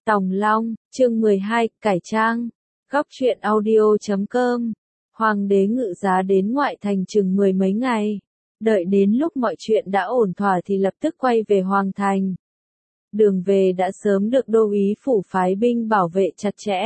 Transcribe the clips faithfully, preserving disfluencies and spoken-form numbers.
Tòng Long, chương mười hai, cải trang. Góc truyện audio chấm com. Hoàng đế ngự giá đến ngoại thành chừng mười mấy ngày. Đợi đến lúc mọi chuyện đã ổn thỏa thì lập tức quay về Hoàng thành. Đường về đã sớm được đô úy phủ phái binh bảo vệ chặt chẽ.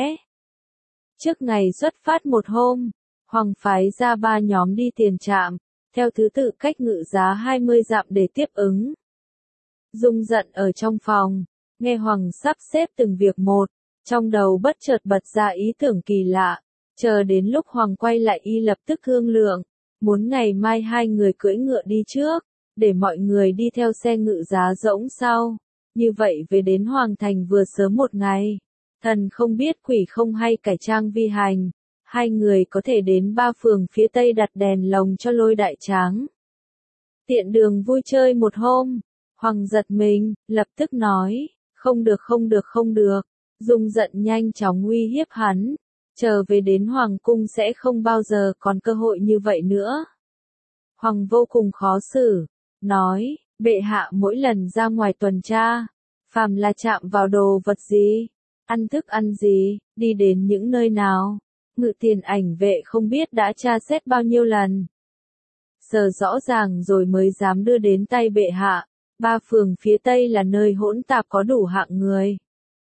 Trước ngày xuất phát một hôm, Hoàng phái ra ba nhóm đi tiền trạm, theo thứ tự cách ngự giá hai mươi dặm để tiếp ứng. Dung giận ở trong phòng, nghe Hoàng sắp xếp từng việc một, trong đầu bất chợt bật ra ý tưởng kỳ lạ, chờ đến lúc Hoàng quay lại y lập tức thương lượng, muốn ngày mai hai người cưỡi ngựa đi trước, để mọi người đi theo xe ngự giá rỗng sau, như vậy về đến Hoàng thành vừa sớm một ngày, thần không biết quỷ không hay cải trang vi hành, hai người có thể đến ba phường phía tây đặt đèn lồng cho Lôi Đại Tráng. Tiện đường vui chơi một hôm, Hoàng giật mình, lập tức nói, không được không được không được, Dung giận nhanh chóng uy hiếp hắn, chờ về đến Hoàng cung sẽ không bao giờ còn cơ hội như vậy nữa. Hoàng vô cùng khó xử, nói, bệ hạ mỗi lần ra ngoài tuần tra, phàm là chạm vào đồ vật gì, ăn thức ăn gì, đi đến những nơi nào, ngự tiền ảnh vệ không biết đã tra xét bao nhiêu lần. Giờ rõ ràng rồi mới dám đưa đến tay bệ hạ. Ba phường phía tây là nơi hỗn tạp có đủ hạng người.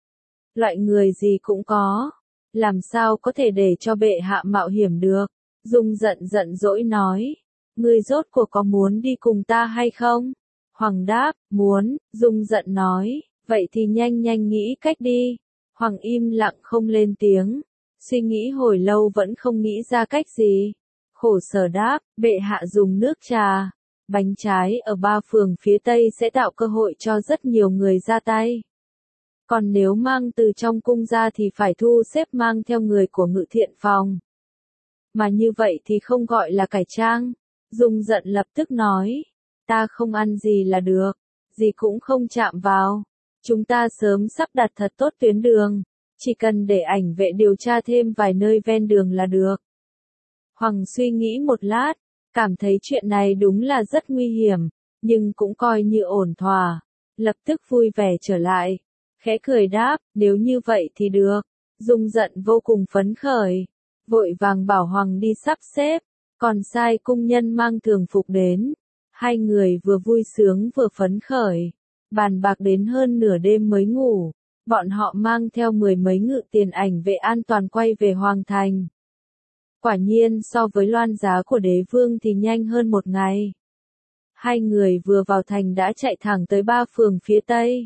Loại người gì cũng có. Làm sao có thể để cho bệ hạ mạo hiểm được? Dung giận giận dỗi nói. Ngươi rốt cuộc có muốn đi cùng ta hay không? Hoàng đáp, muốn. Dung giận nói. Vậy thì nhanh nhanh nghĩ cách đi. Hoàng im lặng không lên tiếng. Suy nghĩ hồi lâu vẫn không nghĩ ra cách gì. Khổ sở đáp, bệ hạ dùng nước trà. Bánh trái ở ba phường phía Tây sẽ tạo cơ hội cho rất nhiều người ra tay. Còn nếu mang từ trong cung ra thì phải thu xếp mang theo người của ngự thiện phòng. Mà như vậy thì không gọi là cải trang. Dung giận lập tức nói. Ta không ăn gì là được. Gì cũng không chạm vào. Chúng ta sớm sắp đặt thật tốt tuyến đường. Chỉ cần để ảnh vệ điều tra thêm vài nơi ven đường là được. Hoàng suy nghĩ một lát. Cảm thấy chuyện này đúng là rất nguy hiểm, nhưng cũng coi như ổn thỏa. Lập tức vui vẻ trở lại. Khẽ cười đáp, nếu như vậy thì được. Dung giận vô cùng phấn khởi. Vội vàng bảo Hoàng đi sắp xếp. Còn sai cung nhân mang thường phục đến. Hai người vừa vui sướng vừa phấn khởi. Bàn bạc đến hơn nửa đêm mới ngủ. Bọn họ mang theo mười mấy ngự tiền ảnh vệ an toàn quay về Hoàng thành. Quả nhiên so với loan giá của đế vương thì nhanh hơn một ngày. Hai người vừa vào thành đã chạy thẳng tới ba phường phía tây.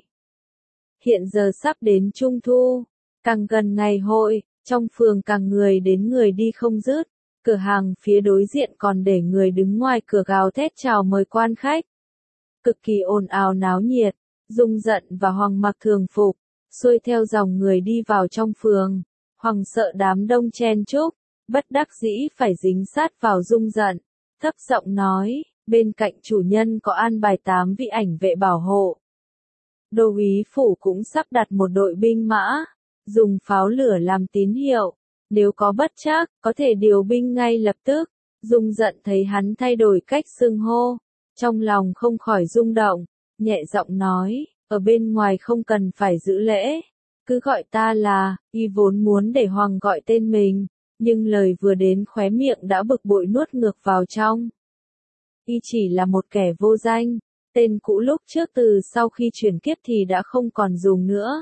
Hiện giờ sắp đến Trung Thu, càng gần ngày hội, trong phường càng người đến người đi không dứt. Cửa hàng phía đối diện còn để người đứng ngoài cửa gào thét chào mời quan khách. Cực kỳ ồn ào náo nhiệt, Dung giận và Hoàng mặc thường phục, xuôi theo dòng người đi vào trong phường. Hoàng sợ đám đông chen chúc. Bất đắc dĩ phải dính sát vào Dung giận, thấp giọng nói, bên cạnh chủ nhân có an bài tám vị ảnh vệ bảo hộ. Đô úy phủ cũng sắp đặt một đội binh mã, dùng pháo lửa làm tín hiệu, nếu có bất trắc, có thể điều binh ngay lập tức. Dung giận thấy hắn thay đổi cách xưng hô, trong lòng không khỏi rung động, nhẹ giọng nói, ở bên ngoài không cần phải giữ lễ, cứ gọi ta là, y vốn muốn để Hoàng gọi tên mình. Nhưng lời vừa đến khóe miệng đã bực bội nuốt ngược vào trong. Y chỉ là một kẻ vô danh, tên cũ lúc trước từ sau khi chuyển kiếp thì đã không còn dùng nữa.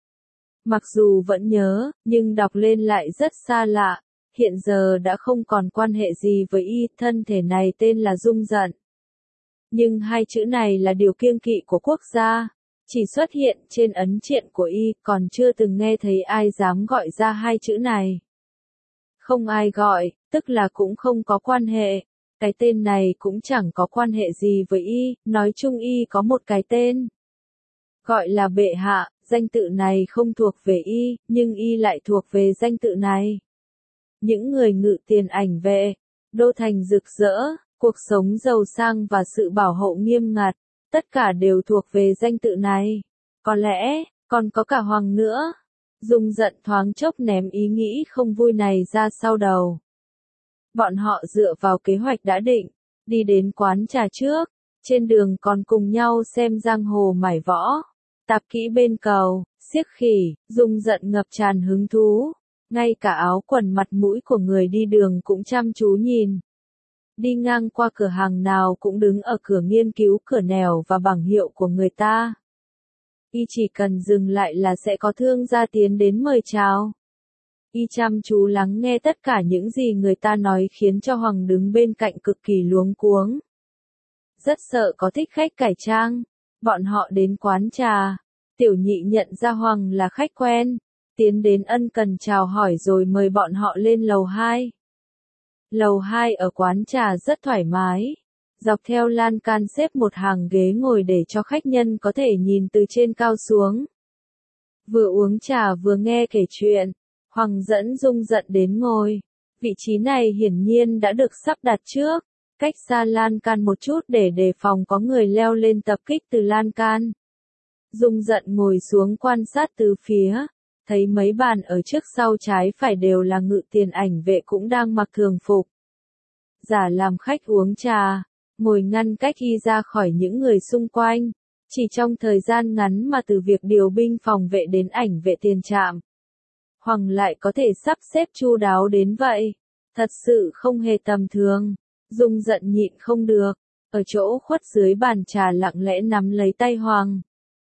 Mặc dù vẫn nhớ, nhưng đọc lên lại rất xa lạ, hiện giờ đã không còn quan hệ gì với y, thân thể này tên là Dung giận. Nhưng hai chữ này là điều kiêng kỵ của quốc gia, chỉ xuất hiện trên ấn triện của y, còn chưa từng nghe thấy ai dám gọi ra hai chữ này. Không ai gọi, tức là cũng không có quan hệ. Cái tên này cũng chẳng có quan hệ gì với y, nói chung y có một cái tên. Gọi là bệ hạ, danh tự này không thuộc về y, nhưng y lại thuộc về danh tự này. Những người ngự tiền ảnh vệ, đô thành rực rỡ, cuộc sống giàu sang và sự bảo hộ nghiêm ngặt, tất cả đều thuộc về danh tự này. Có lẽ, còn có cả Hoàng nữa. Dung giận thoáng chốc ném ý nghĩ không vui này ra sau đầu. Bọn họ dựa vào kế hoạch đã định, đi đến quán trà trước, trên đường còn cùng nhau xem giang hồ mải võ, tạp kỹ bên cầu, Siếc khỉ, Dung giận ngập tràn hứng thú. Ngay cả áo quần mặt mũi của người đi đường cũng chăm chú nhìn. Đi ngang qua cửa hàng nào cũng đứng ở cửa nghiên cứu cửa nẻo và bảng hiệu của người ta. Y chỉ cần dừng lại là sẽ có thương gia tiến đến mời chào. Y chăm chú lắng nghe tất cả những gì người ta nói khiến cho Hoàng đứng bên cạnh cực kỳ luống cuống. Rất sợ có thích khách cải trang. Bọn họ đến quán trà. Tiểu nhị nhận ra Hoàng là khách quen. Tiến đến ân cần chào hỏi rồi mời bọn họ lên lầu hai. Lầu hai ở quán trà rất thoải mái. Dọc theo lan can xếp một hàng ghế ngồi để cho khách nhân có thể nhìn từ trên cao xuống. Vừa uống trà vừa nghe kể chuyện, Hoàng dẫn Dung giận đến ngồi. Vị trí này hiển nhiên đã được sắp đặt trước, cách xa lan can một chút để đề phòng có người leo lên tập kích từ lan can. Dung giận ngồi xuống quan sát từ phía, thấy mấy bàn ở trước sau trái phải đều là ngự tiền ảnh vệ cũng đang mặc thường phục. Giả làm khách uống trà, ngồi ngăn cách y ra khỏi những người xung quanh. Chỉ trong thời gian ngắn mà từ việc điều binh phòng vệ đến ảnh vệ tiền trạm, Hoàng lại có thể sắp xếp chu đáo đến vậy. Thật sự không hề tầm thường. Dung giận nhịn không được, ở chỗ khuất dưới bàn trà lặng lẽ nắm lấy tay Hoàng.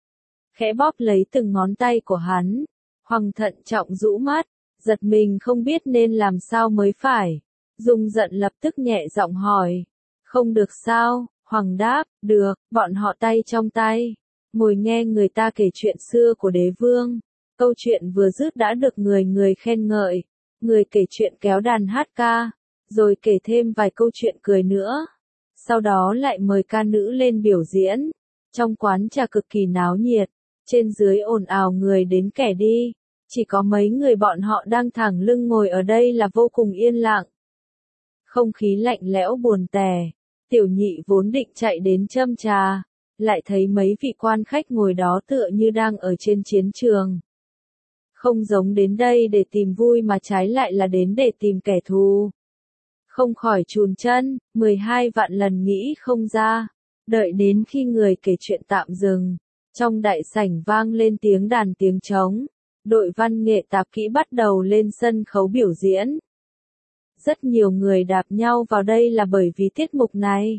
Khẽ bóp lấy từng ngón tay của hắn. Hoàng thận trọng rũ mắt, giật mình không biết nên làm sao mới phải. Dung giận lập tức nhẹ giọng hỏi. Không được sao? Hoàng đáp, được. Bọn họ tay trong tay, ngồi nghe người ta kể chuyện xưa của đế vương. Câu chuyện vừa dứt đã được người người khen ngợi. Người kể chuyện kéo đàn hát ca, rồi kể thêm vài câu chuyện cười nữa. Sau đó lại mời ca nữ lên biểu diễn. Trong quán trà cực kỳ náo nhiệt, trên dưới ồn ào người đến kẻ đi. Chỉ có mấy người bọn họ đang thẳng lưng ngồi ở đây là vô cùng yên lặng. Không khí lạnh lẽo buồn tẻ. Tiểu nhị vốn định chạy đến châm trà, lại thấy mấy vị quan khách ngồi đó tựa như đang ở trên chiến trường. Không giống đến đây để tìm vui mà trái lại là đến để tìm kẻ thù. Không khỏi chùn chân, mười hai vạn lần nghĩ không ra. Đợi đến khi người kể chuyện tạm dừng, trong đại sảnh vang lên tiếng đàn tiếng trống. Đội văn nghệ tạp kỹ bắt đầu lên sân khấu biểu diễn. Rất nhiều người đạp nhau vào đây là bởi vì tiết mục này.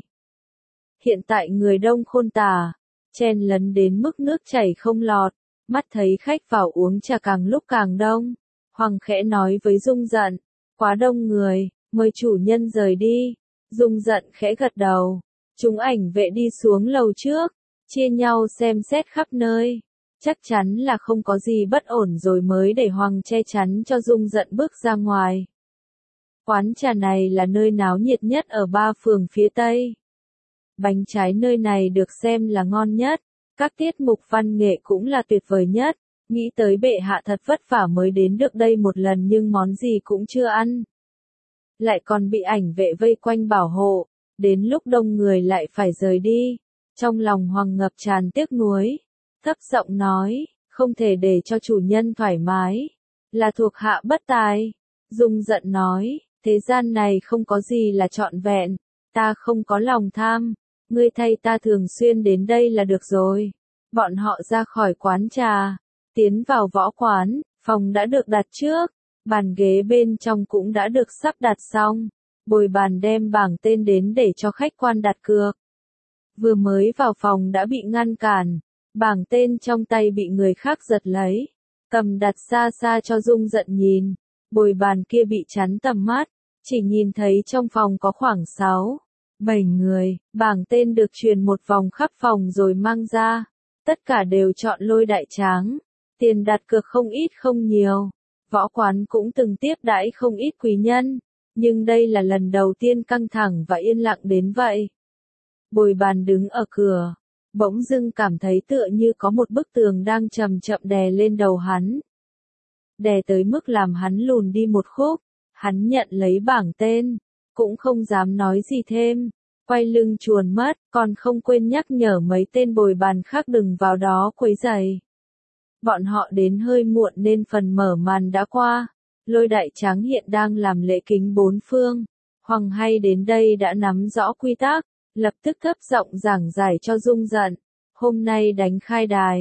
Hiện tại người đông khôn tả, chen lấn đến mức nước chảy không lọt, mắt thấy khách vào uống trà càng lúc càng đông. Hoàng khẽ nói với Dung giận, quá đông người, mời chủ nhân rời đi. Dung giận khẽ gật đầu, chúng ảnh vệ đi xuống lầu trước, chia nhau xem xét khắp nơi. Chắc chắn là không có gì bất ổn rồi mới để Hoàng che chắn cho Dung giận bước ra ngoài. Quán trà này là nơi náo nhiệt nhất ở ba phường phía Tây. Bánh trái nơi này được xem là ngon nhất, các tiết mục văn nghệ cũng là tuyệt vời nhất. Nghĩ tới bệ hạ thật vất vả mới đến được đây một lần nhưng món gì cũng chưa ăn. Lại còn bị ảnh vệ vây quanh bảo hộ, đến lúc đông người lại phải rời đi. Trong lòng Hoàng ngập tràn tiếc nuối, thấp giọng nói, không thể để cho chủ nhân thoải mái, là thuộc hạ bất tài. Dung giận nói, thế gian này không có gì là trọn vẹn, ta không có lòng tham, ngươi thay ta thường xuyên đến đây là được rồi. Bọn họ ra khỏi quán trà, tiến vào võ quán, phòng đã được đặt trước, bàn ghế bên trong cũng đã được sắp đặt xong, bồi bàn đem bảng tên đến để cho khách quan đặt cược. Vừa mới vào phòng đã bị ngăn cản, bảng tên trong tay bị người khác giật lấy, cầm đặt xa xa cho Dung giận nhìn, bồi bàn kia bị chắn tầm mắt, chỉ nhìn thấy trong phòng có khoảng sáu, bảy người, bảng tên được truyền một vòng khắp phòng rồi mang ra, tất cả đều chọn lôi đại tráng, tiền đặt cược không ít không nhiều, võ quán cũng từng tiếp đãi không ít quý nhân, nhưng đây là lần đầu tiên căng thẳng và yên lặng đến vậy. Bồi bàn đứng ở cửa, bỗng dưng cảm thấy tựa như có một bức tường đang chậm chậm đè lên đầu hắn. Đè tới mức làm hắn lùn đi một khúc, hắn nhận lấy bảng tên, cũng không dám nói gì thêm, quay lưng chuồn mất, còn không quên nhắc nhở mấy tên bồi bàn khác đừng vào đó quấy rầy. Bọn họ đến hơi muộn nên phần mở màn đã qua, lôi đại tráng hiện đang làm lễ kính bốn phương, Hoàng hay đến đây đã nắm rõ quy tắc, lập tức thấp giọng giảng giải cho Dung giận, hôm nay đánh khai đài,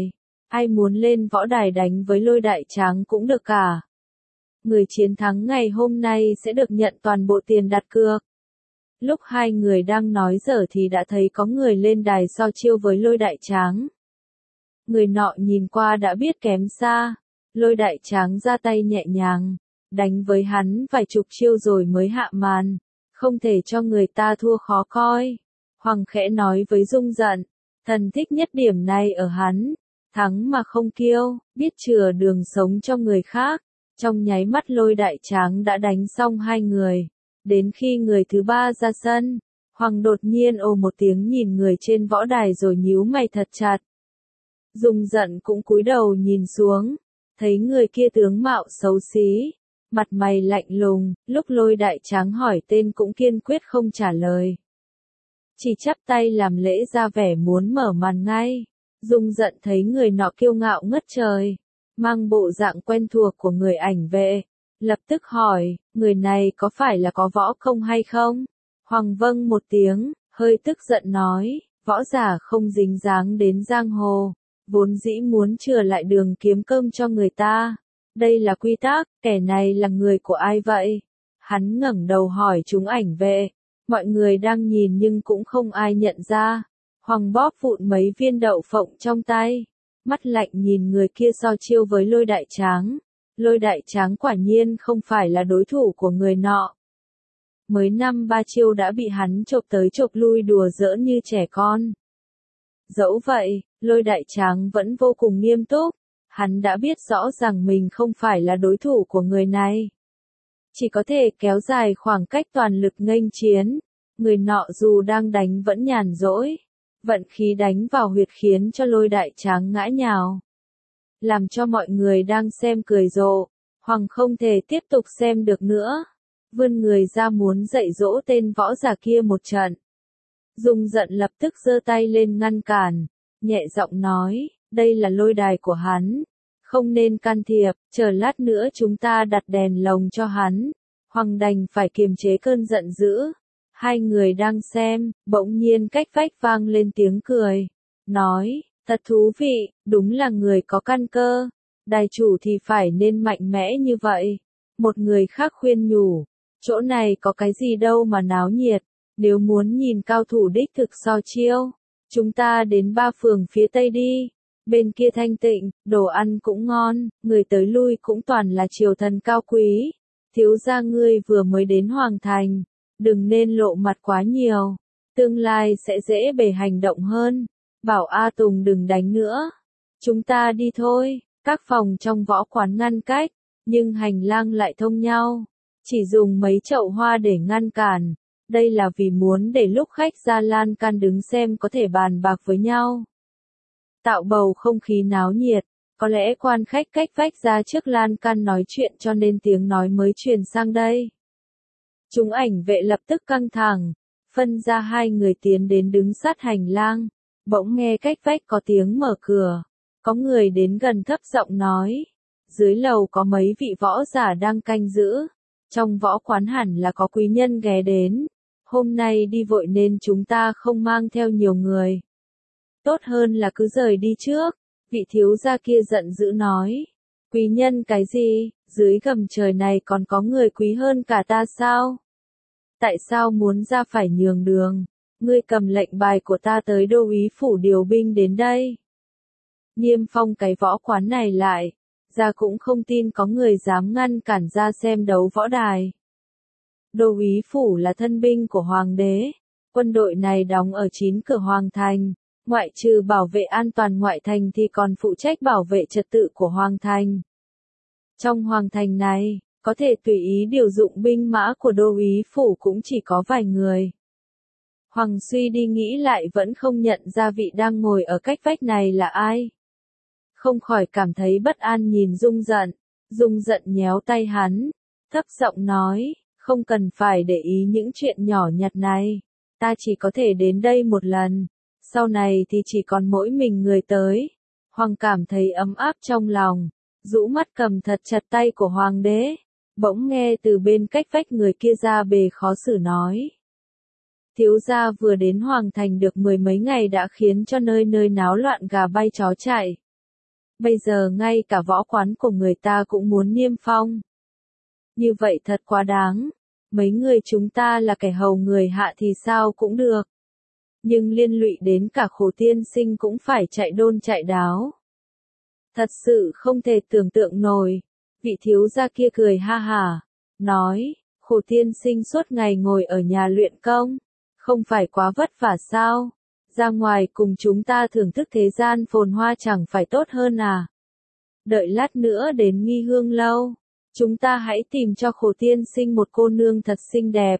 ai muốn lên võ đài đánh với Lôi Đại Tráng cũng được cả. Người chiến thắng ngày hôm nay sẽ được nhận toàn bộ tiền đặt cược. Lúc hai người đang nói dở thì đã thấy có người lên đài so chiêu với Lôi Đại Tráng. Người nọ nhìn qua đã biết kém xa, Lôi Đại Tráng ra tay nhẹ nhàng, đánh với hắn vài chục chiêu rồi mới hạ màn, không thể cho người ta thua khó coi. Hoàng khẽ nói với Dung Dận, thần thích nhất điểm này ở hắn, thắng mà không kiêu, biết chừa đường sống cho người khác. Trong nháy mắt Lôi Đại Tráng đã đánh xong hai người, đến khi người thứ ba ra sân, Hoàng đột nhiên ồ một tiếng nhìn người trên võ đài rồi nhíu mày thật chặt. Dung Dận cũng cúi đầu nhìn xuống, thấy người kia tướng mạo xấu xí, mặt mày lạnh lùng, lúc Lôi Đại Tráng hỏi tên cũng kiên quyết không trả lời. Chỉ chắp tay làm lễ ra vẻ muốn mở màn ngay. Dung Dận thấy người nọ kiêu ngạo ngất trời, mang bộ dạng quen thuộc của người ảnh vệ, lập tức hỏi, người này có phải là có võ công hay không? Hoàng vâng một tiếng, hơi tức giận nói, võ giả không dính dáng đến giang hồ, vốn dĩ muốn chừa lại đường kiếm cơm cho người ta. Đây là quy tắc, kẻ này là người của ai vậy? Hắn ngẩng đầu hỏi chúng ảnh vệ, mọi người đang nhìn nhưng cũng không ai nhận ra. Hoàng bóp vụn mấy viên đậu phộng trong tay, mắt lạnh nhìn người kia so chiêu với Lôi Đại Tráng. Lôi Đại Tráng quả nhiên không phải là đối thủ của người nọ. Mới năm ba chiêu đã bị hắn chộp tới chộp lui đùa giỡn như trẻ con. Dẫu vậy, Lôi Đại Tráng vẫn vô cùng nghiêm túc, hắn đã biết rõ rằng mình không phải là đối thủ của người này. Chỉ có thể kéo dài khoảng cách toàn lực nghênh chiến, người nọ dù đang đánh vẫn nhàn rỗi. Vận khí đánh vào huyệt khiến cho Lôi Đại Tráng ngã nhào, làm cho mọi người đang xem cười rộ. Hoàng không thể tiếp tục xem được nữa, vươn người ra muốn dạy dỗ tên võ giả kia một trận. Dung Dận lập tức giơ tay lên ngăn cản, nhẹ giọng nói, đây là lôi đài của hắn, không nên can thiệp, chờ lát nữa chúng ta đặt đèn lồng cho hắn. Hoàng đành phải kiềm chế cơn giận dữ. Hai người đang xem, bỗng nhiên cách vách vang lên tiếng cười, nói, thật thú vị, đúng là người có căn cơ, đài chủ thì phải nên mạnh mẽ như vậy. Một người khác khuyên nhủ, chỗ này có cái gì đâu mà náo nhiệt, nếu muốn nhìn cao thủ đích thực so chiêu, chúng ta đến ba phường phía tây đi, bên kia thanh tịnh, đồ ăn cũng ngon, người tới lui cũng toàn là triều thần cao quý. Thiếu gia ngươi vừa mới đến Hoàng Thành, đừng nên lộ mặt quá nhiều, tương lai sẽ dễ bề hành động hơn. Bảo A Tùng đừng đánh nữa, chúng ta đi thôi. Các phòng trong võ quán ngăn cách, nhưng hành lang lại thông nhau, chỉ dùng mấy chậu hoa để ngăn cản. Đây là vì muốn để lúc khách ra lan can đứng xem có thể bàn bạc với nhau, tạo bầu không khí náo nhiệt. Có lẽ quan khách cách vách ra trước lan can nói chuyện cho nên tiếng nói mới truyền sang đây. Chúng ảnh vệ lập tức căng thẳng, phân ra hai người tiến đến đứng sát hành lang. Bỗng nghe cách vách có tiếng mở cửa, có người đến gần thấp giọng nói, dưới lầu có mấy vị võ giả đang canh giữ, trong võ quán hẳn là có quý nhân ghé đến, hôm nay đi vội nên chúng ta không mang theo nhiều người. Tốt hơn là cứ rời đi trước. Vị thiếu gia kia giận dữ nói, quý nhân cái gì, dưới gầm trời này còn có người quý hơn cả ta sao? Tại sao muốn ra phải nhường đường? Ngươi cầm lệnh bài của ta tới đô úy phủ điều binh đến đây. Niêm phong cái võ quán này lại, ra cũng không tin có người dám ngăn cản ra xem đấu võ đài. Đô úy phủ là thân binh của hoàng đế, quân đội này đóng ở chín cửa hoàng thành. Ngoại trừ bảo vệ an toàn ngoại thành thì còn phụ trách bảo vệ trật tự của hoàng thành. Trong hoàng thành này, có thể tùy ý điều dụng binh mã của đô úy phủ cũng chỉ có vài người. Hoàng suy đi nghĩ lại vẫn không nhận ra vị đang ngồi ở cách vách này là ai. Không khỏi cảm thấy bất an nhìn Dung Dận. Dung Dận nhéo tay hắn, thấp giọng nói, không cần phải để ý những chuyện nhỏ nhặt này. Ta chỉ có thể đến đây một lần. Sau này thì chỉ còn mỗi mình người tới. Hoàng cảm thấy ấm áp trong lòng, rũ mắt cầm thật chặt tay của hoàng đế. Bỗng nghe từ bên cách vách người kia ra bề khó xử nói. Thiếu gia vừa đến hoàng thành được mười mấy ngày đã khiến cho nơi nơi náo loạn gà bay chó chạy. Bây giờ ngay cả võ quán của người ta cũng muốn niêm phong. Như vậy thật quá đáng. Mấy người chúng ta là kẻ hầu người hạ thì sao cũng được. Nhưng liên lụy đến cả Khổ tiên sinh cũng phải chạy đôn chạy đáo. Thật sự không thể tưởng tượng nổi. Vị thiếu gia kia cười ha hả, nói, Khổ tiên sinh suốt ngày ngồi ở nhà luyện công, không phải quá vất vả sao? Ra ngoài cùng chúng ta thưởng thức thế gian phồn hoa chẳng phải tốt hơn à? Đợi lát nữa đến Nghi Hương lâu, chúng ta hãy tìm cho Khổ tiên sinh một cô nương thật xinh đẹp.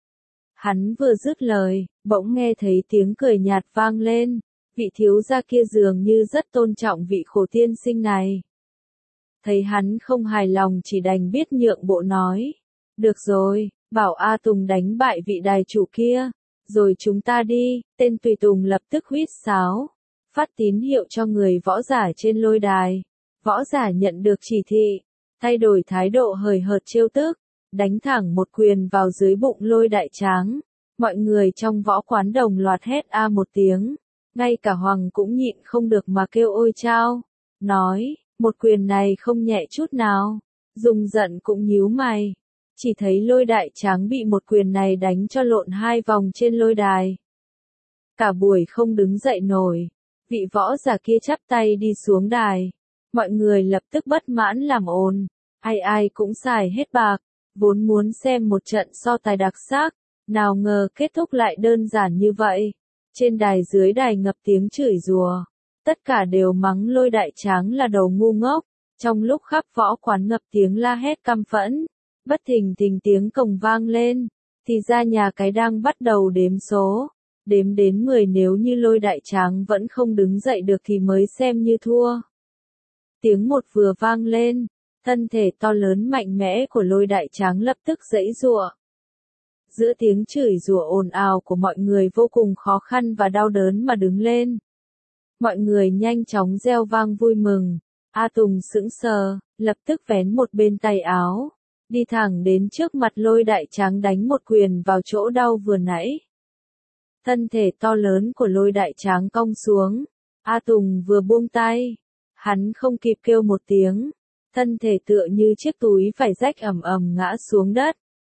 Hắn vừa dứt lời, bỗng nghe thấy tiếng cười nhạt vang lên, vị thiếu gia kia dường như rất tôn trọng vị Khổ tiên sinh này. Thấy hắn không hài lòng chỉ đành biết nhượng bộ nói, được rồi, bảo A Tùng đánh bại vị đài chủ kia, rồi chúng ta đi. Tên tùy tùng lập tức huýt sáo, phát tín hiệu cho người võ giả trên lôi đài. Võ giả nhận được chỉ thị, thay đổi thái độ hời hợt trêu tức, đánh thẳng một quyền vào dưới bụng Lôi Đại Tráng. Mọi người trong võ quán đồng loạt hét a một tiếng, ngay cả Hoàng cũng nhịn không được mà kêu ôi chao, nói, một quyền này không nhẹ chút nào. Dung giận cũng nhíu mày, chỉ thấy Lôi Đại Tráng bị một quyền này đánh cho lộn hai vòng trên lôi đài. Cả buổi không đứng dậy nổi, vị võ giả kia chắp tay đi xuống đài. Mọi người lập tức bất mãn làm ồn, ai ai cũng xài hết bạc, vốn muốn xem một trận so tài đặc sắc, nào ngờ kết thúc lại đơn giản như vậy. Trên đài dưới đài ngập tiếng chửi rủa, tất cả đều mắng Lôi Đại Tráng là đầu ngu ngốc, trong lúc khắp võ quán ngập tiếng la hét căm phẫn, bất thình thình tiếng cồng vang lên, thì ra nhà cái đang bắt đầu đếm số, đếm đến mười nếu như Lôi Đại Tráng vẫn không đứng dậy được thì mới xem như thua. Tiếng một vừa vang lên, thân thể to lớn mạnh mẽ của Lôi Đại Tráng lập tức giãy giụa. Giữa tiếng chửi rủa ồn ào của mọi người vô cùng khó khăn và đau đớn mà đứng lên. Mọi người nhanh chóng reo vang vui mừng. A Tùng sững sờ, lập tức vén một bên tay áo, đi thẳng đến trước mặt Lôi Đại Tráng đánh một quyền vào chỗ đau vừa nãy. Thân thể to lớn của Lôi Đại Tráng cong xuống, A Tùng vừa buông tay, hắn không kịp kêu một tiếng, thân thể tựa như chiếc túi vải rách ầm ầm ngã xuống đất.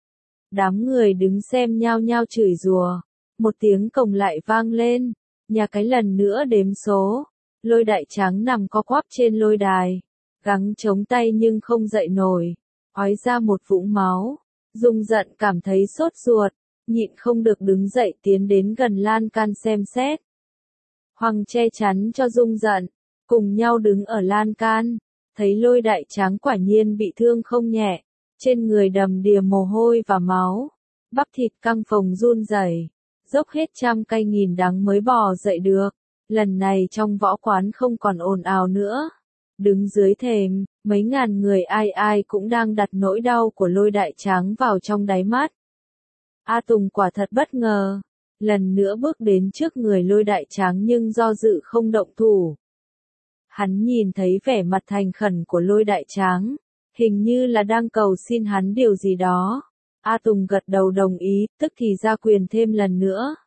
Đám người đứng xem nhao nhao chửi rủa, một tiếng cồng lại vang lên, nhà cái lần nữa đếm số, Lôi Đại Tráng nằm co quắp trên lôi đài, gắng chống tay nhưng không dậy nổi, ói ra một vũng máu. Dung giận cảm thấy sốt ruột, nhịn không được đứng dậy tiến đến gần lan can xem xét. Hoàng che chắn cho Dung giận, cùng nhau đứng ở lan can, thấy Lôi Đại Tráng quả nhiên bị thương không nhẹ, trên người đầm đìa mồ hôi và máu, bắp thịt căng phồng run rẩy, dốc hết trăm cây nghìn đắng mới bò dậy được. Lần này trong võ quán không còn ồn ào nữa. Đứng dưới thềm, mấy ngàn người ai ai cũng đang đặt nỗi đau của Lôi Đại Tráng vào trong đáy mắt. A Tùng quả thật bất ngờ, lần nữa bước đến trước người Lôi Đại Tráng nhưng do dự không động thủ. Hắn nhìn thấy vẻ mặt thành khẩn của Lôi Đại Tráng, hình như là đang cầu xin hắn điều gì đó. A Tùng gật đầu đồng ý, tức thì ra quyền thêm lần nữa.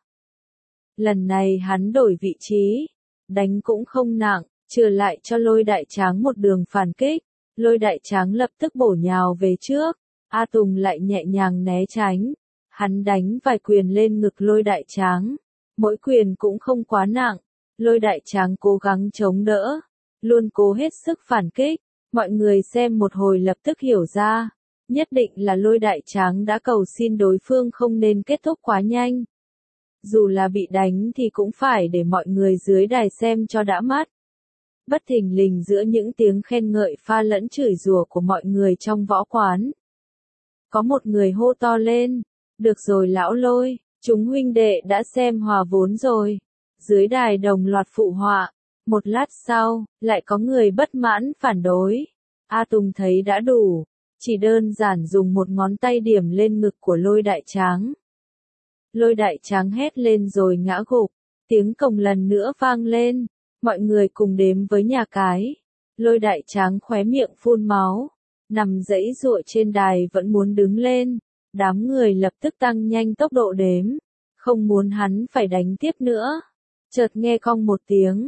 Lần này hắn đổi vị trí, đánh cũng không nặng, chừa lại cho Lôi Đại Tráng một đường phản kích. Lôi Đại Tráng lập tức bổ nhào về trước, A Tùng lại nhẹ nhàng né tránh. Hắn đánh vài quyền lên ngực Lôi Đại Tráng, mỗi quyền cũng không quá nặng. Lôi Đại Tráng cố gắng chống đỡ, luôn cố hết sức phản kích. Mọi người xem một hồi lập tức hiểu ra, nhất định là Lôi Đại Tráng đã cầu xin đối phương không nên kết thúc quá nhanh. Dù là bị đánh thì cũng phải để mọi người dưới đài xem cho đã mắt. Bất thình lình giữa những tiếng khen ngợi pha lẫn chửi rủa của mọi người trong võ quán, có một người hô to lên, được rồi lão Lôi, chúng huynh đệ đã xem hòa vốn rồi. Dưới đài đồng loạt phụ họa. Một lát sau, lại có người bất mãn phản đối. A Tùng thấy đã đủ, chỉ đơn giản dùng một ngón tay điểm lên ngực của Lôi Đại Tráng. Lôi Đại Tráng hét lên rồi ngã gục, tiếng cồng lần nữa vang lên, mọi người cùng đếm với nhà cái. Lôi Đại Tráng khóe miệng phun máu, nằm giãy giụa trên đài vẫn muốn đứng lên, đám người lập tức tăng nhanh tốc độ đếm, không muốn hắn phải đánh tiếp nữa. Chợt nghe cong một tiếng,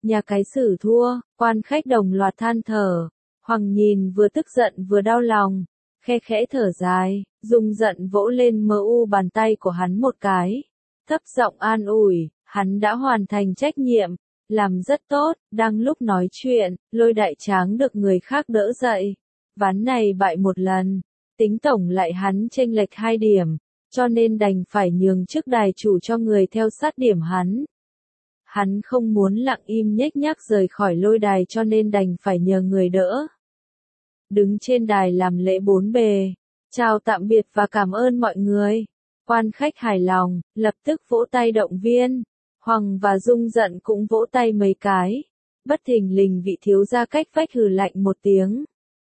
Nhà cái xử thua, quan khách đồng loạt than thở. Hoàng nhìn vừa tức giận vừa đau lòng, khe khẽ thở dài, Dung giận vỗ lên mờ u bàn tay của hắn một cái. Thấp giọng an ủi, hắn đã hoàn thành trách nhiệm, làm rất tốt. Đang lúc nói chuyện, Lôi Đại Tráng được người khác đỡ dậy. Ván này bại một lần, tính tổng lại hắn chênh lệch hai điểm, cho nên đành phải nhường chức đài chủ cho người theo sát điểm hắn. Hắn không muốn lặng im nhếch nhác rời khỏi lôi đài cho nên đành phải nhờ người đỡ. Đứng trên đài làm lễ bốn bề, chào tạm biệt và cảm ơn mọi người. Quan khách hài lòng, lập tức vỗ tay động viên. Hoàng và Dung giận cũng vỗ tay mấy cái. Bất thình lình vị thiếu gia cách vách hừ lạnh một tiếng.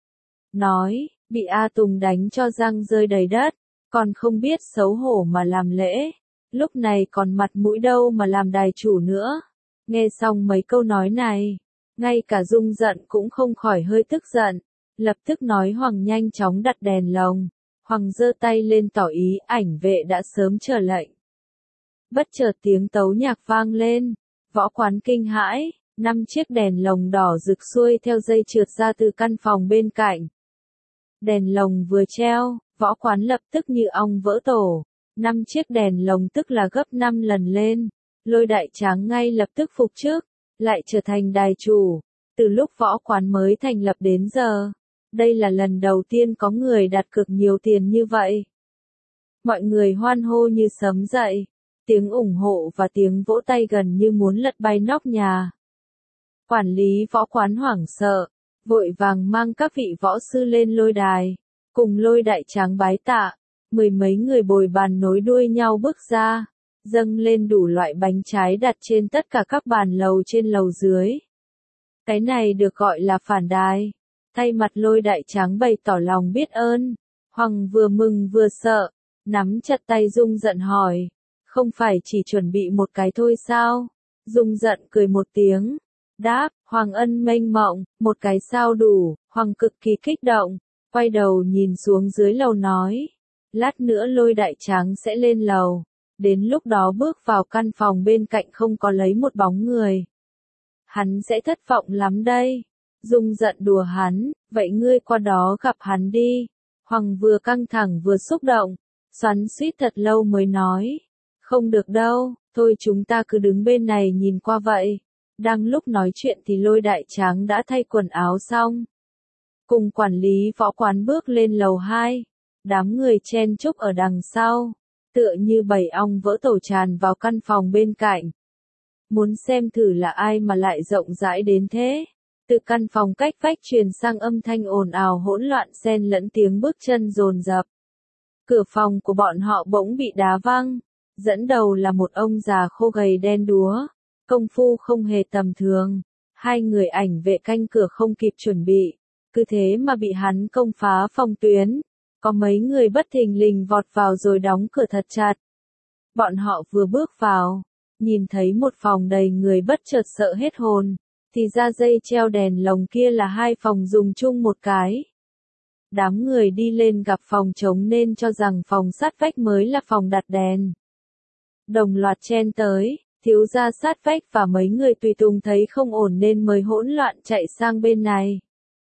Nói, bị A Tùng đánh cho răng rơi đầy đất, còn không biết xấu hổ mà làm lễ. Lúc này còn mặt mũi đâu mà làm đài chủ nữa. Nghe xong mấy câu nói này, ngay cả Dung giận cũng không khỏi hơi tức giận. Lập tức nói Hoàng nhanh chóng đặt đèn lồng. Hoàng giơ tay lên tỏ ý ảnh vệ đã sớm chờ lệnh. Bất chợt tiếng tấu nhạc vang lên. Võ Quán kinh hãi, năm chiếc đèn lồng đỏ rực xuôi theo dây trượt ra từ căn phòng bên cạnh. Đèn lồng vừa treo, Võ Quán lập tức như ong vỡ tổ. Năm chiếc đèn lồng tức là gấp năm lần lên. Lôi Đại Tráng ngay lập tức phục chức, lại trở thành đài chủ. Từ lúc Võ Quán mới thành lập đến giờ, đây là lần đầu tiên có người đặt cược nhiều tiền như vậy. Mọi người hoan hô như sấm dậy, tiếng ủng hộ và tiếng vỗ tay gần như muốn lật bay nóc nhà. Quản lý Võ Quán hoảng sợ, vội vàng mang các vị võ sư lên lôi đài, cùng Lôi Đại Tráng bái tạ. Mười mấy người bồi bàn nối đuôi nhau bước ra, dâng lên đủ loại bánh trái đặt trên tất cả các bàn lầu trên lầu dưới. Cái này được gọi là phản đài. Thay mặt Lôi Đại Tráng bày tỏ lòng biết ơn. Hoàng vừa mừng vừa sợ, nắm chặt tay Dung giận hỏi, không phải chỉ chuẩn bị một cái thôi sao? Dung giận cười một tiếng, đáp, Hoàng ân mênh mộng, một cái sao đủ. Hoàng cực kỳ kích động, quay đầu nhìn xuống dưới lầu nói, lát nữa Lôi Đại Tráng sẽ lên lầu, đến lúc đó bước vào căn phòng bên cạnh không có lấy một bóng người. Hắn sẽ thất vọng lắm đây. Dung giận đùa hắn, vậy ngươi qua đó gặp hắn đi. Hoàng vừa căng thẳng vừa xúc động, xoắn xuýt thật lâu mới nói, không được đâu, thôi chúng ta cứ đứng bên này nhìn qua vậy. Đang lúc nói chuyện thì Lôi Đại Tráng đã thay quần áo xong, cùng quản lý Võ Quán bước lên lầu hai. Đám người chen chúc ở đằng sau, tựa như bầy ong vỡ tổ tràn vào căn phòng bên cạnh. Muốn xem thử là ai mà lại rộng rãi đến thế. Từ căn phòng cách vách truyền sang âm thanh ồn ào hỗn loạn xen lẫn tiếng bước chân dồn dập. Cửa phòng của bọn họ bỗng bị đá văng, dẫn đầu là một ông già khô gầy đen đúa, công phu không hề tầm thường. Hai người ảnh vệ canh cửa không kịp chuẩn bị, cứ thế mà bị hắn công phá phòng tuyến. Có mấy người bất thình lình vọt vào rồi đóng cửa thật chặt. Bọn họ vừa bước vào, nhìn thấy một phòng đầy người bất chợt sợ hết hồn, thì ra dây treo đèn lồng kia là hai phòng dùng chung một cái. Đám người đi lên gặp phòng trống nên cho rằng phòng sát vách mới là phòng đặt đèn. Đồng loạt chen tới, thiếu gia sát vách và mấy người tùy tùng thấy không ổn nên mới hỗn loạn chạy sang bên này.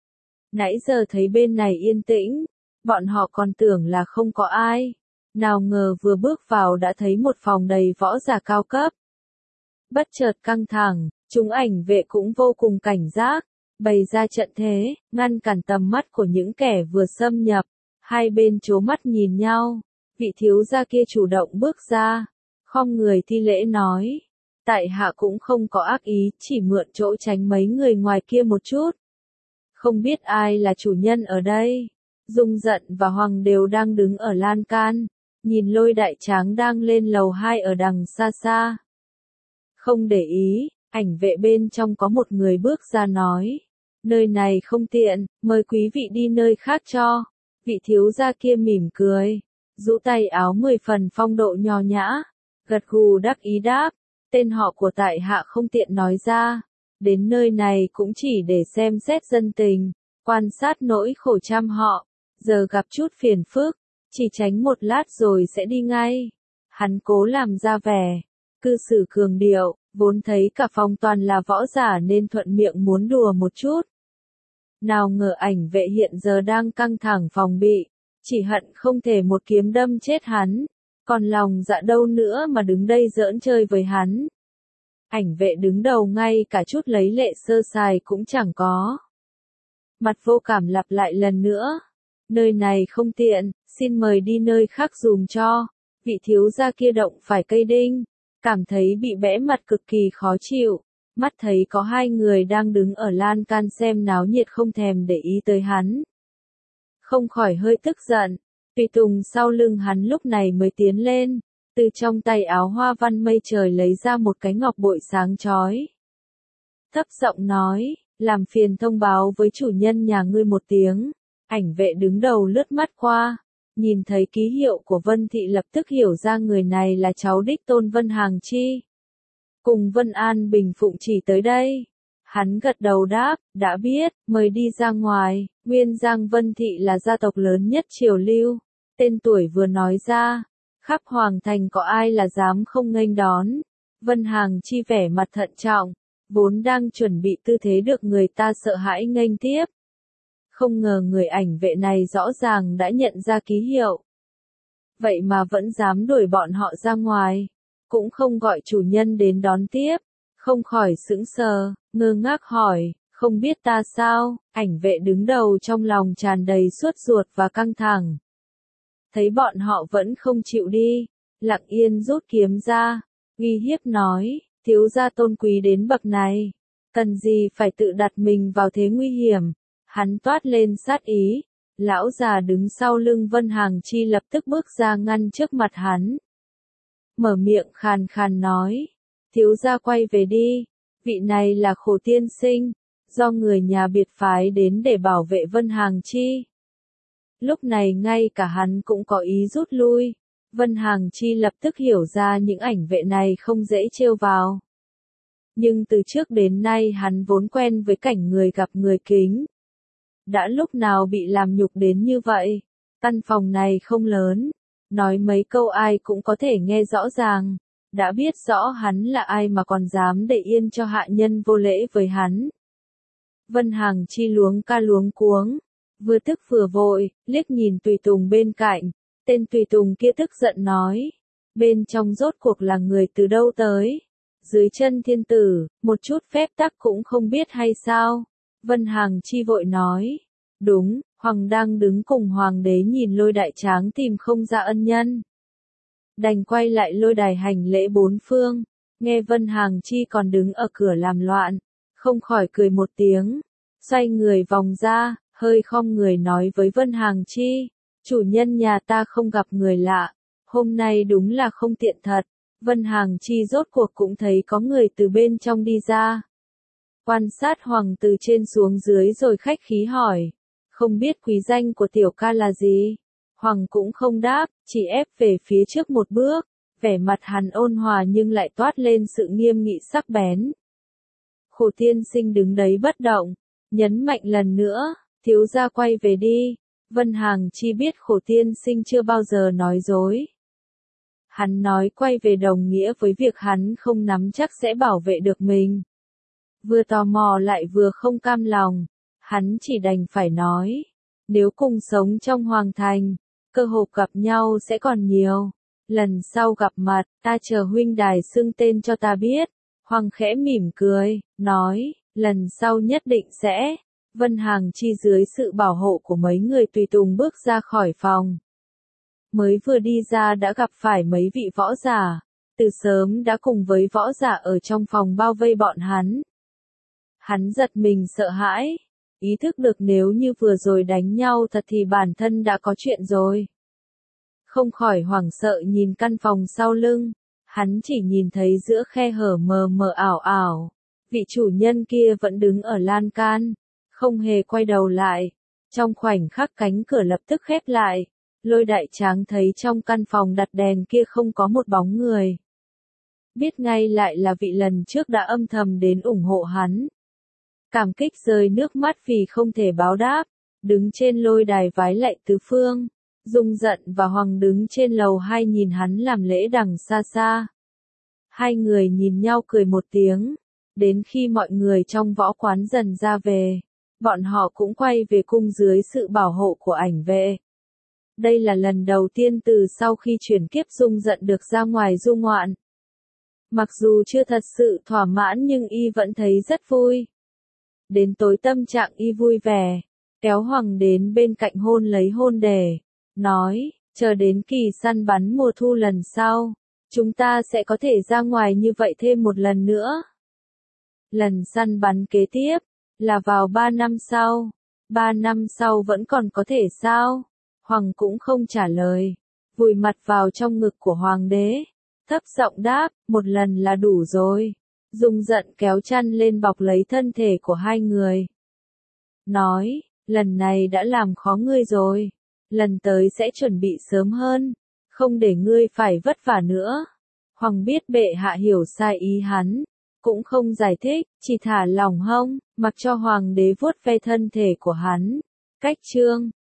Nãy giờ thấy bên này yên tĩnh, bọn họ còn tưởng là không có ai. Nào ngờ vừa bước vào đã thấy một phòng đầy võ giả cao cấp. Bất chợt căng thẳng, chúng ảnh vệ cũng vô cùng cảnh giác, bày ra trận thế, ngăn cản tầm mắt của những kẻ vừa xâm nhập. Hai bên trố mắt nhìn nhau, vị thiếu gia kia chủ động bước ra, khom người thi lễ nói, tại hạ cũng không có ác ý, chỉ mượn chỗ tránh mấy người ngoài kia một chút. Không biết ai là chủ nhân ở đây. Dung giận và Hoàng đều đang đứng ở lan can, nhìn Lôi Đại Tráng đang lên lầu hai ở đằng xa xa. Không để ý, ảnh vệ bên trong có một người bước ra nói, nơi này không tiện, mời quý vị đi nơi khác cho. Vị thiếu gia kia mỉm cười, rũ tay áo mười phần phong độ nho nhã, gật gù đắc ý đáp, tên họ của tại hạ không tiện nói ra, đến nơi này cũng chỉ để xem xét dân tình, quan sát nỗi khổ trăm họ, giờ gặp chút phiền phức, chỉ tránh một lát rồi sẽ đi ngay. Hắn cố làm ra vẻ, cư xử cường điệu, vốn thấy cả phòng toàn là võ giả nên thuận miệng muốn đùa một chút. Nào ngờ ảnh vệ hiện giờ đang căng thẳng phòng bị, chỉ hận không thể một kiếm đâm chết hắn, còn lòng dạ đâu nữa mà đứng đây giỡn chơi với hắn. Ảnh vệ đứng đầu ngay cả chút lấy lệ sơ sài cũng chẳng có. Mặt vô cảm lặp lại lần nữa, nơi này không tiện, xin mời đi nơi khác dùm cho. Vị thiếu gia kia động phải cây đinh, cảm thấy bị bẽ mặt cực kỳ khó chịu, mắt thấy có hai người đang đứng ở lan can xem náo nhiệt không thèm để ý tới hắn. Không khỏi hơi tức giận, tùy tùng sau lưng hắn lúc này mới tiến lên, từ trong tay áo hoa văn mây trời lấy ra một cái ngọc bội sáng chói. Thấp giọng nói, làm phiền thông báo với chủ nhân nhà ngươi một tiếng. Ảnh vệ đứng đầu lướt mắt qua, nhìn thấy ký hiệu của Vân Thị lập tức hiểu ra người này là cháu đích tôn Vân Hàng Chi. Cùng Vân An Bình Phụng chỉ tới đây. Hắn gật đầu đáp, đã biết, mời đi ra ngoài. Nguyên Giang Vân Thị là gia tộc lớn nhất triều lưu. Tên tuổi vừa nói ra, khắp Hoàng Thành có ai là dám không nghênh đón. Vân Hàng Chi vẻ mặt thận trọng, vốn đang chuẩn bị tư thế được người ta sợ hãi nghênh tiếp. Không ngờ người ảnh vệ này rõ ràng đã nhận ra ký hiệu. Vậy mà vẫn dám đuổi bọn họ ra ngoài, cũng không gọi chủ nhân đến đón tiếp, không khỏi sững sờ, ngơ ngác hỏi, không biết ta sao? Ảnh vệ đứng đầu trong lòng tràn đầy sốt ruột và căng thẳng. Thấy bọn họ vẫn không chịu đi, lặng yên rút kiếm ra, uy hiếp nói, thiếu gia tôn quý đến bậc này, cần gì phải tự đặt mình vào thế nguy hiểm. Hắn toát lên sát ý, lão già đứng sau lưng Vân Hàng Chi lập tức bước ra ngăn trước mặt hắn. Mở miệng khàn khàn nói, thiếu gia quay về đi, vị này là Khổ tiên sinh, do người nhà biệt phái đến để bảo vệ Vân Hàng Chi. Lúc này ngay cả hắn cũng có ý rút lui, Vân Hàng Chi lập tức hiểu ra những ảnh vệ này không dễ trêu vào. Nhưng từ trước đến nay hắn vốn quen với cảnh người gặp người kính. Đã lúc nào bị làm nhục đến như vậy, căn phòng này không lớn, nói mấy câu ai cũng có thể nghe rõ ràng, đã biết rõ hắn là ai mà còn dám để yên cho hạ nhân vô lễ với hắn. Vân Hàng Chi luống ca luống cuống, vừa tức vừa vội, liếc nhìn tùy tùng bên cạnh, tên tùy tùng kia tức giận nói, bên trong rốt cuộc là người từ đâu tới, dưới chân thiên tử, một chút phép tắc cũng không biết hay sao? Vân Hàng Chi vội nói, đúng, Hoàng đang đứng cùng Hoàng đế nhìn Lôi Đại Tráng tìm không ra ân nhân. Đành quay lại lôi đài hành lễ bốn phương, nghe Vân Hàng Chi còn đứng ở cửa làm loạn, không khỏi cười một tiếng, xoay người vòng ra, hơi khom người nói với Vân Hàng Chi, chủ nhân nhà ta không gặp người lạ, hôm nay đúng là không tiện thật. Vân Hàng Chi rốt cuộc cũng thấy có người từ bên trong đi ra. Quan sát Hoàng từ trên xuống dưới rồi khách khí hỏi, không biết quý danh của tiểu ca là gì? Hoàng cũng không đáp, chỉ ép về phía trước một bước, vẻ mặt hắn ôn hòa nhưng lại toát lên sự nghiêm nghị sắc bén. Khổ tiên sinh đứng đấy bất động, nhấn mạnh lần nữa, thiếu gia quay về đi. Vân Hàng Chi biết Khổ tiên sinh chưa bao giờ nói dối. Hắn nói quay về đồng nghĩa với việc hắn không nắm chắc sẽ bảo vệ được mình. Vừa tò mò lại vừa không cam lòng, hắn chỉ đành phải nói, nếu cùng sống trong hoàng thành, cơ hội gặp nhau sẽ còn nhiều. Lần sau gặp mặt, ta chờ huynh đài xưng tên cho ta biết. Hoàng khẽ mỉm cười, nói, lần sau nhất định sẽ. Vân Hàng Chi dưới sự bảo hộ của mấy người tùy tùng bước ra khỏi phòng. Mới vừa đi ra đã gặp phải mấy vị võ giả, từ sớm đã cùng với võ giả ở trong phòng bao vây bọn hắn. Hắn giật mình sợ hãi, ý thức được nếu như vừa rồi đánh nhau thật thì bản thân đã có chuyện rồi. Không khỏi hoảng sợ nhìn căn phòng sau lưng, hắn chỉ nhìn thấy giữa khe hở mờ mờ ảo ảo, vị chủ nhân kia vẫn đứng ở lan can, không hề quay đầu lại. Trong khoảnh khắc cánh cửa lập tức khép lại, Lôi Đại Tráng thấy trong căn phòng đặt đèn kia không có một bóng người. Biết ngay lại là vị lần trước đã âm thầm đến ủng hộ hắn. Cảm kích rơi nước mắt vì không thể báo đáp, đứng trên lôi đài vái lạy tứ phương. Dung Giận và Hoàng đứng trên lầu hai nhìn hắn làm lễ đằng xa xa. Hai người nhìn nhau cười một tiếng. Đến khi mọi người trong võ quán dần ra về, bọn họ cũng quay về cung dưới sự bảo hộ của ảnh vệ. Đây là lần đầu tiên từ sau khi chuyển kiếp Dung Dận được ra ngoài du ngoạn. Mặc dù chưa thật sự thỏa mãn nhưng y vẫn thấy rất vui. Đến tối tâm trạng y vui vẻ, kéo Hoàng đến bên cạnh hôn lấy hôn đề, nói, chờ đến kỳ săn bắn mùa thu lần sau, chúng ta sẽ có thể ra ngoài như vậy thêm một lần nữa. Lần săn bắn kế tiếp, là vào ba năm sau. Ba năm sau vẫn còn có thể sao? Hoàng cũng không trả lời, vùi mặt vào trong ngực của Hoàng đế, thấp giọng đáp, một lần là đủ rồi. Dung Dận kéo chăn lên bọc lấy thân thể của hai người. Nói, lần này đã làm khó ngươi rồi, lần tới sẽ chuẩn bị sớm hơn, không để ngươi phải vất vả nữa. Hoàng biết bệ hạ hiểu sai ý hắn, cũng không giải thích, chỉ thả lỏng hông, mặc cho Hoàng đế vuốt ve thân thể của hắn. Cách chương